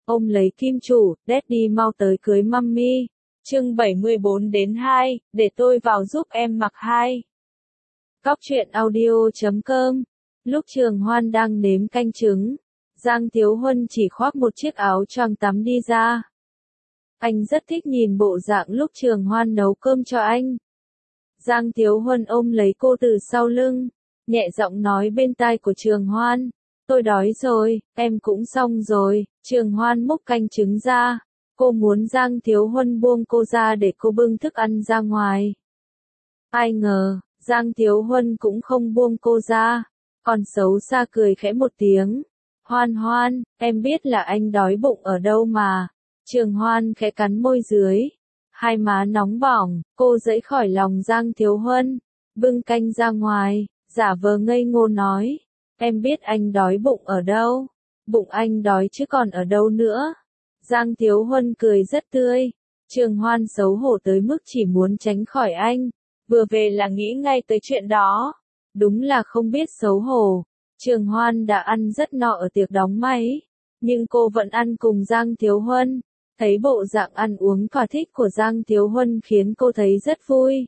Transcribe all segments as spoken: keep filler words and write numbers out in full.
ôm lấy kim chủ, Daddy mau tới cưới mummy. Chương bảy mươi bốn đến hai, để tôi vào giúp em mặc hai. Cóc truyện audio chấm com. Lúc Trường Hoan đang nếm canh trứng, Giang Thiếu Huân chỉ khoác một chiếc áo choàng tắm đi ra. Anh rất thích nhìn bộ dạng lúc Trường Hoan nấu cơm cho anh. Giang Thiếu Huân ôm lấy cô từ sau lưng, nhẹ giọng nói bên tai của Trường Hoan, tôi đói rồi, em cũng xong rồi. Trường Hoan múc canh trứng ra, cô muốn Giang Thiếu Huân buông cô ra để cô bưng thức ăn ra ngoài. Ai ngờ, Giang Thiếu Huân cũng không buông cô ra, còn xấu xa cười khẽ một tiếng. Hoan Hoan, em biết là anh đói bụng ở đâu mà. Trường Hoan khẽ cắn môi dưới, hai má nóng bỏng, cô giãy khỏi lòng Giang Thiếu Huân, bưng canh ra ngoài, giả vờ ngây ngô nói, em biết anh đói bụng ở đâu, bụng anh đói chứ còn ở đâu nữa. Giang Thiếu Huân cười rất tươi, Trường Hoan xấu hổ tới mức chỉ muốn tránh khỏi anh, vừa về là nghĩ ngay tới chuyện đó, đúng là không biết xấu hổ. Trường Hoan đã ăn rất no ở tiệc đóng máy, nhưng cô vẫn ăn cùng Giang Thiếu Huân. Thấy bộ dạng ăn uống thỏa thích của Giang Thiếu Huân khiến cô thấy rất vui.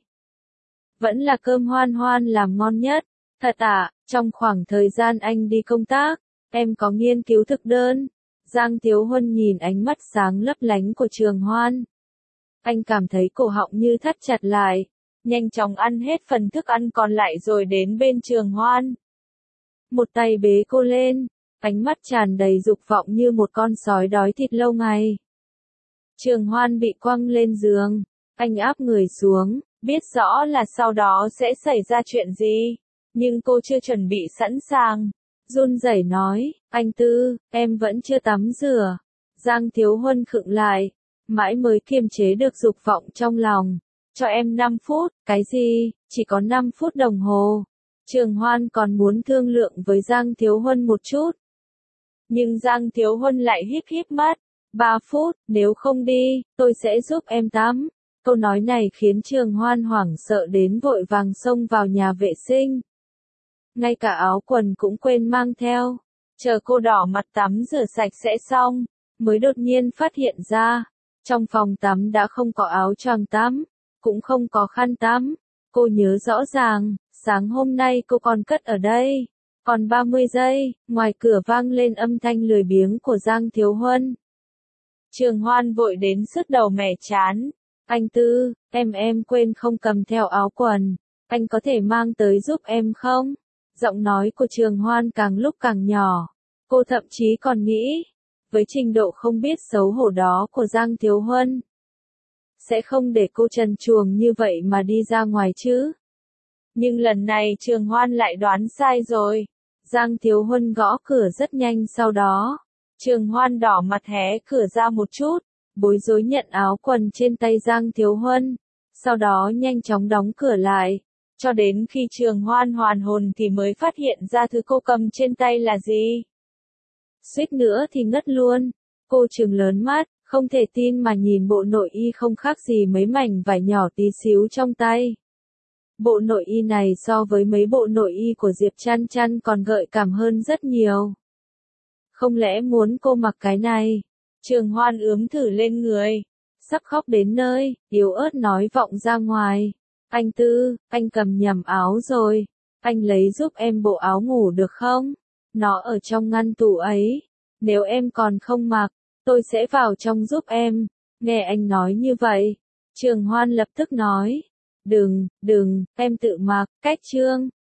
Vẫn là cơm Hoan Hoan làm ngon nhất. Thật ạ, trong khoảng thời gian anh đi công tác, em có nghiên cứu thực đơn. Giang Thiếu Huân nhìn ánh mắt sáng lấp lánh của Trường Hoan. Anh cảm thấy cổ họng như thắt chặt lại, nhanh chóng ăn hết phần thức ăn còn lại rồi đến bên Trường Hoan. Một tay bế cô lên, ánh mắt tràn đầy dục vọng như một con sói đói thịt lâu ngày. Trường Hoan bị quăng lên giường, anh áp người xuống, biết rõ là sau đó sẽ xảy ra chuyện gì, nhưng cô chưa chuẩn bị sẵn sàng, run rẩy nói, anh Tư, em vẫn chưa tắm rửa. Giang Thiếu Huân khựng lại, mãi mới kiềm chế được dục vọng trong lòng, cho em năm phút, cái gì, chỉ có năm phút đồng hồ. Trường Hoan còn muốn thương lượng với Giang Thiếu Huân một chút, nhưng Giang Thiếu Huân lại híp híp mắt. Ba phút, nếu không đi, tôi sẽ giúp em tắm. Câu nói này khiến Trường Hoan hoảng sợ đến vội vàng xông vào nhà vệ sinh. Ngay cả áo quần cũng quên mang theo. Chờ cô đỏ mặt tắm rửa sạch sẽ xong, mới đột nhiên phát hiện ra, trong phòng tắm đã không có áo choàng tắm, cũng không có khăn tắm. Cô nhớ rõ ràng, sáng hôm nay cô còn cất ở đây. Còn ba mươi giây, ngoài cửa vang lên âm thanh lười biếng của Giang Thiếu Huân. Trường Hoan vội đến sứt đầu mẻ chán. Anh Tư, em em quên không cầm theo áo quần. Anh có thể mang tới giúp em không? Giọng nói của Trường Hoan càng lúc càng nhỏ. Cô thậm chí còn nghĩ, với trình độ không biết xấu hổ đó của Giang Thiếu Huân, sẽ không để cô trần truồng như vậy mà đi ra ngoài chứ. Nhưng lần này Trường Hoan lại đoán sai rồi. Giang Thiếu Huân gõ cửa rất nhanh sau đó. Trường Hoan đỏ mặt hé cửa ra một chút, bối rối nhận áo quần trên tay Giang Thiếu Huân, sau đó nhanh chóng đóng cửa lại, cho đến khi Trường Hoan hoàn hồn thì mới phát hiện ra thứ cô cầm trên tay là gì. Suýt nữa thì ngất luôn, cô trừng lớn mắt, không thể tin mà nhìn bộ nội y không khác gì mấy mảnh vải nhỏ tí xíu trong tay. Bộ nội y này so với mấy bộ nội y của Diệp Chăn Chăn còn gợi cảm hơn rất nhiều. Không lẽ muốn cô mặc cái này? Trường Hoan ướm thử lên người, sắp khóc đến nơi, yếu ớt nói vọng ra ngoài. Anh Tư, anh cầm nhầm áo rồi, anh lấy giúp em bộ áo ngủ được không? Nó ở trong ngăn tủ ấy, nếu em còn không mặc, tôi sẽ vào trong giúp em. Nghe anh nói như vậy, Trường Hoan lập tức nói, đừng, đừng, em tự mặc, cách chương.